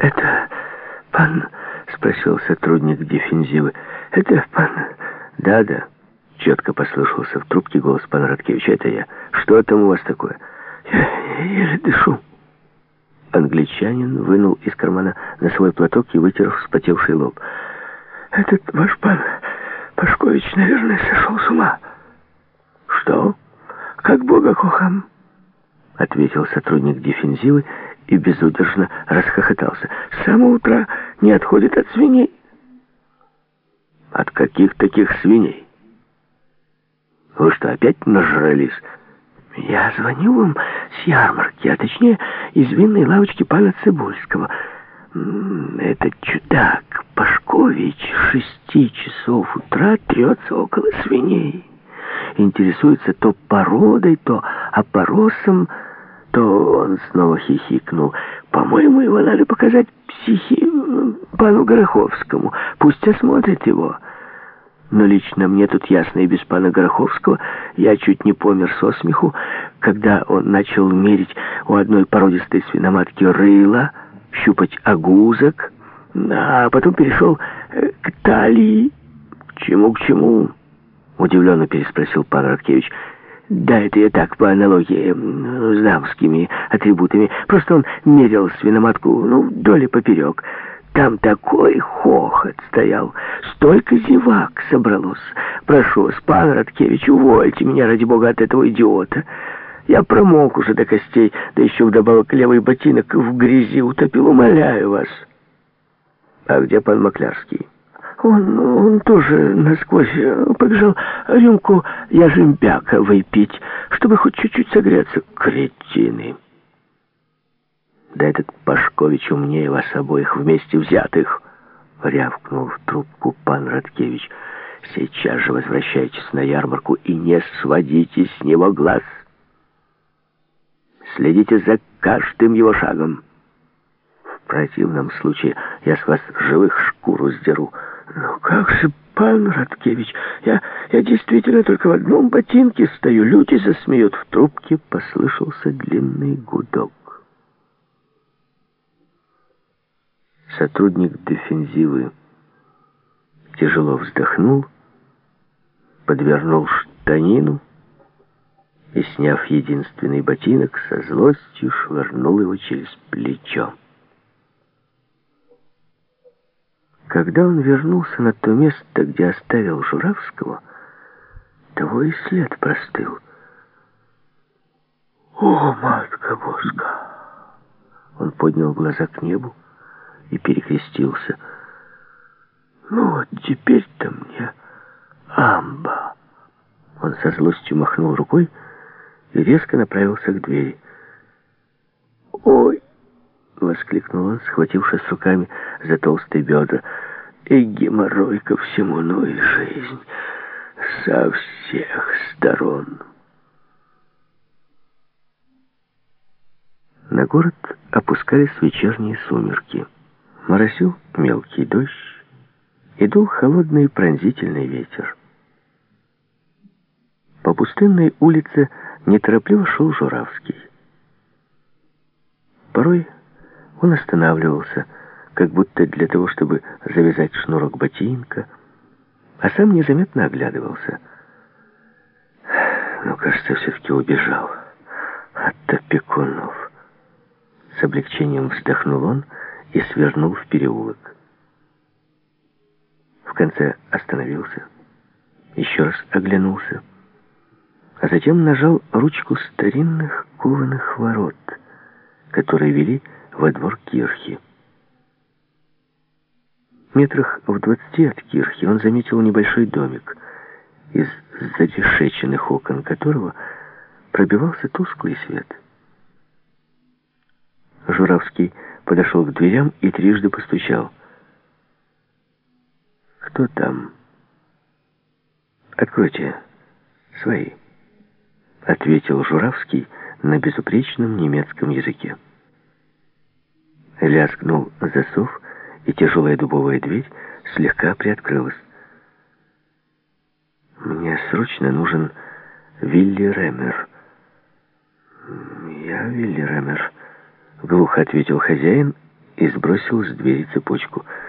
«Это пан?» — спросил сотрудник дефензивы. «Это пан?» «Да-да», — четко послышался в трубке голос пана Радкевича. «Это я. Что там у вас такое?» «Я еле дышу». Англичанин вынул из кармана носовой платок и вытер вспотевший лоб. «Этот ваш пан Пашкович, наверное, сошел с ума». «Что?» «Как бога кохам», — ответил сотрудник дефензивы и безудержно расхохотался. «С самого утра не отходит от свиней». «От каких таких свиней? Вы что, опять нажрались?» «Я звоню вам с ярмарки, а точнее из винной лавочки пана Цибульского. Этот чудак Пашкович с 6 часов утра трется около свиней. Интересуется то породой, то опоросом, то...» Он снова хихикнул. «По-моему, его надо показать пану Гороховскому. Пусть осмотрит его. Но лично мне тут ясно и без пана Гороховского. Я чуть не помер со смеху, когда он начал мерить у одной породистой свиноматки рыло, щупать огузок, а потом перешел к талии». «К чему?» — удивленно переспросил пан Радкевич. «Да, это я так, по аналогии с дамскими атрибутами. Просто он мерил свиноматку, вдоль и поперек. Там такой хохот стоял, столько зевак собралось. Прошу вас, пан Радкевич, увольте меня, ради бога, от этого идиота. Я промок уже до костей, да еще вдобавок левый ботинок в грязи утопил, умоляю вас». «А где пан Маклярский?» Он тоже насквозь побежал рюмку яжембяка выпить, чтобы хоть чуть-чуть согреться. Кретины! Да этот Пашкович умнее вас обоих вместе взятых!» — рявкнул в трубку пан Радкевич. «Сейчас же возвращайтесь на ярмарку и не сводите с него глаз. Следите за каждым его шагом. В противном случае я с вас живых шкуру сдеру». «Ну как же, пан Радкевич, я действительно только в одном ботинке стою, люди засмеют». В трубке послышался длинный гудок. Сотрудник дефензивы тяжело вздохнул, подвернул штанину и, сняв единственный ботинок, со злостью швырнул его через плечо. Когда он вернулся на то место, где оставил Журавского, того и след простыл. «О, матка боска!» Он поднял глаза к небу и перекрестился. «Ну вот теперь-то мне амба!» Он со злостью махнул рукой и резко направился к двери. «Ой!» — воскликнул он, схватившись руками за толстые бедра. «И геморрой ко всему, ну и жизнь со всех сторон». На город опускались вечерние сумерки. Моросил мелкий дождь, и дул холодный пронзительный ветер. По пустынной улице неторопливо шел Журавский. Порой он останавливался, как будто для того, чтобы завязать шнурок ботинка, а сам незаметно оглядывался. Но, кажется, все-таки убежал от опекунов. С облегчением вздохнул он и свернул в переулок. В конце остановился, еще раз оглянулся, а затем нажал ручку старинных кованых ворот, которые вели во двор кирхи. Метрах в 20 от кирхи он заметил небольшой домик, из зарешеченных окон которого пробивался тусклый свет. Журавский подошел к дверям и трижды постучал. «Кто там?» «Откройте, свои», — ответил Журавский на безупречном немецком языке. Лязгнул засов, и тяжелая дубовая дверь слегка приоткрылась. «Мне срочно нужен Вилли Ремер». «Я Вилли Ремер», — глухо ответил хозяин и сбросил с двери цепочку.